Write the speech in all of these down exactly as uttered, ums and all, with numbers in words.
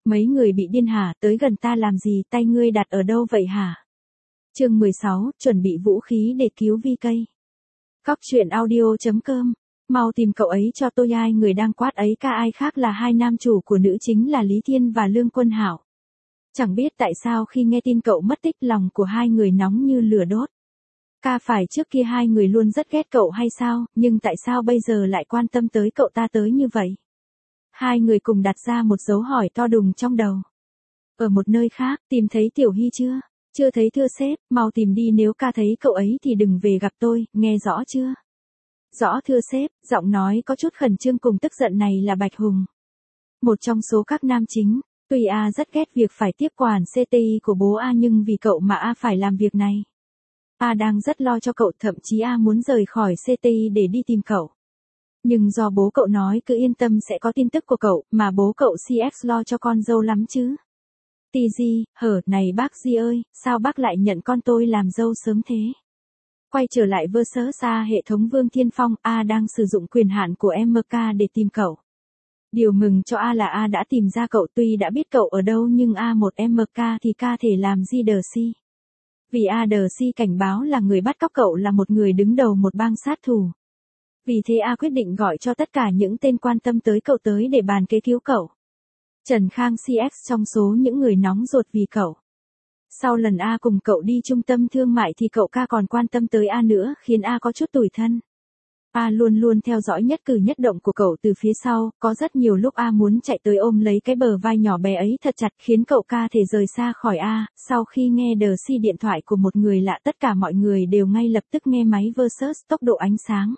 Mấy người bị điên hả, tới gần ta làm gì, tay ngươi đặt ở đâu vậy hả? Chương mười sáu, chuẩn bị vũ khí để cứu vi cây. Cóc truyện audio chấm com. Mau tìm cậu ấy cho tôi, ai người đang quát ấy ca ai khác là hai nam chủ của nữ chính là Lý Thiên và Lương Quân Hạo. Chẳng biết tại sao khi nghe tin cậu mất tích lòng của hai người nóng như lửa đốt. Ca phải trước kia hai người luôn rất ghét cậu hay sao, nhưng tại sao bây giờ lại quan tâm tới cậu ta tới như vậy? Hai người cùng đặt ra một dấu hỏi to đùng trong đầu. Ở một nơi khác, tìm thấy Tiểu Hy chưa? Chưa thấy thưa sếp, mau tìm đi, nếu ca thấy cậu ấy thì đừng về gặp tôi, nghe rõ chưa? Rõ thưa sếp, giọng nói có chút khẩn trương cùng tức giận này là Bạch Hùng. Một trong số các nam chính, tuy A rất ghét việc phải tiếp quản xê tê i của bố A nhưng vì cậu mà A phải làm việc này. A đang rất lo cho cậu, thậm chí A muốn rời khỏi xê tê i để đi tìm cậu. Nhưng do bố cậu nói cứ yên tâm sẽ có tin tức của cậu, mà bố cậu xê ích lo cho con dâu lắm chứ. Tì Di, hở, này bác Di ơi, sao bác lại nhận con tôi làm dâu sớm thế? Quay trở lại versus A hệ thống Vương Thiên Phong, A đang sử dụng quyền hạn của em ca để tìm cậu. Điều mừng cho A là A đã tìm ra cậu, tuy đã biết cậu ở đâu nhưng A một em ca thì ca thể làm gì đờ si. Vì A đờ si cảnh báo là người bắt cóc cậu là một người đứng đầu một bang sát thủ. Vì thế A quyết định gọi cho tất cả những tên quan tâm tới cậu tới để bàn kế cứu cậu. Trần Khang xê ích trong số những người nóng ruột vì cậu. Sau lần A cùng cậu đi trung tâm thương mại thì cậu ca còn quan tâm tới A nữa, khiến A có chút tủi thân. A luôn luôn theo dõi nhất cử nhất động của cậu từ phía sau, có rất nhiều lúc A muốn chạy tới ôm lấy cái bờ vai nhỏ bé ấy thật chặt khiến cậu ca thể rời xa khỏi A. Sau khi nghe đờ si điện thoại của một người lạ, tất cả mọi người đều ngay lập tức nghe máy versus tốc độ ánh sáng.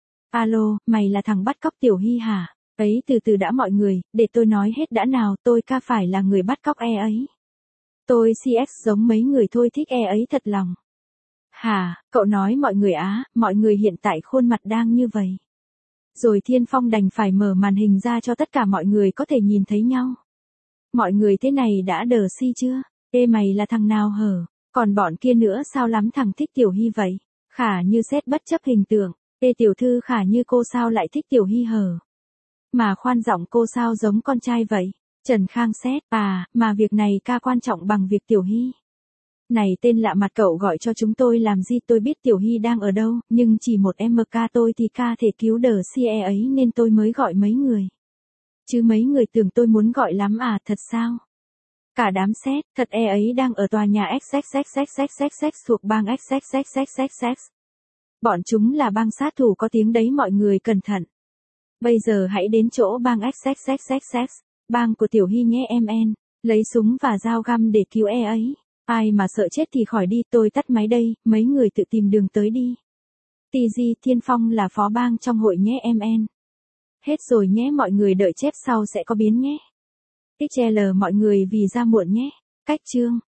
Alo, mày là thằng bắt cóc Tiểu Hy hả? Ấy từ từ đã mọi người, để tôi nói hết đã nào, tôi ca phải là người bắt cóc e ấy. Tôi xê ích giống mấy người thôi, thích e ấy thật lòng. Hả, cậu nói mọi người á, mọi người hiện tại khuôn mặt đang như vậy. Rồi Thiên Phong đành phải mở màn hình ra cho tất cả mọi người có thể nhìn thấy nhau. Mọi người thế này đã đờ si chưa? Ê mày là thằng nào hở? Còn bọn kia nữa sao lắm thằng thích Tiểu Hy vậy? Khả như xét bất chấp hình tượng. Ê tiểu thư Khả như cô sao lại thích Tiểu Hy hở? Mà khoan giọng cô sao giống con trai vậy? Trần Khang xét, à, mà việc này ca quan trọng bằng việc Tiểu Hy. Này tên lạ mặt cậu gọi cho chúng tôi làm gì, tôi biết Tiểu Hy đang ở đâu, nhưng chỉ một em ca tôi thì ca thể cứu đờ si e ấy nên tôi mới gọi mấy người. Chứ mấy người tưởng tôi muốn gọi lắm à, thật sao? Cả đám xét, thật e ấy đang ở tòa nhà ích ích ích ích ích ích ích thuộc bang ích ích ích ích ích ích. Bọn chúng là bang sát thủ có tiếng đấy mọi người cẩn thận. Bây giờ hãy đến chỗ bang ích ích ích ích ích, bang của Tiểu Hy nhé em en, lấy súng và dao găm để cứu e ấy. Ai mà sợ chết thì khỏi đi, tôi tắt máy đây, mấy người tự tìm đường tới đi. Tì Di, Thiên Phong là phó bang trong hội nhé em en. Hết rồi nhé, mọi người đợi chép sau sẽ có biến nhé. ích lờ mọi người vì ra muộn nhé. Cách chương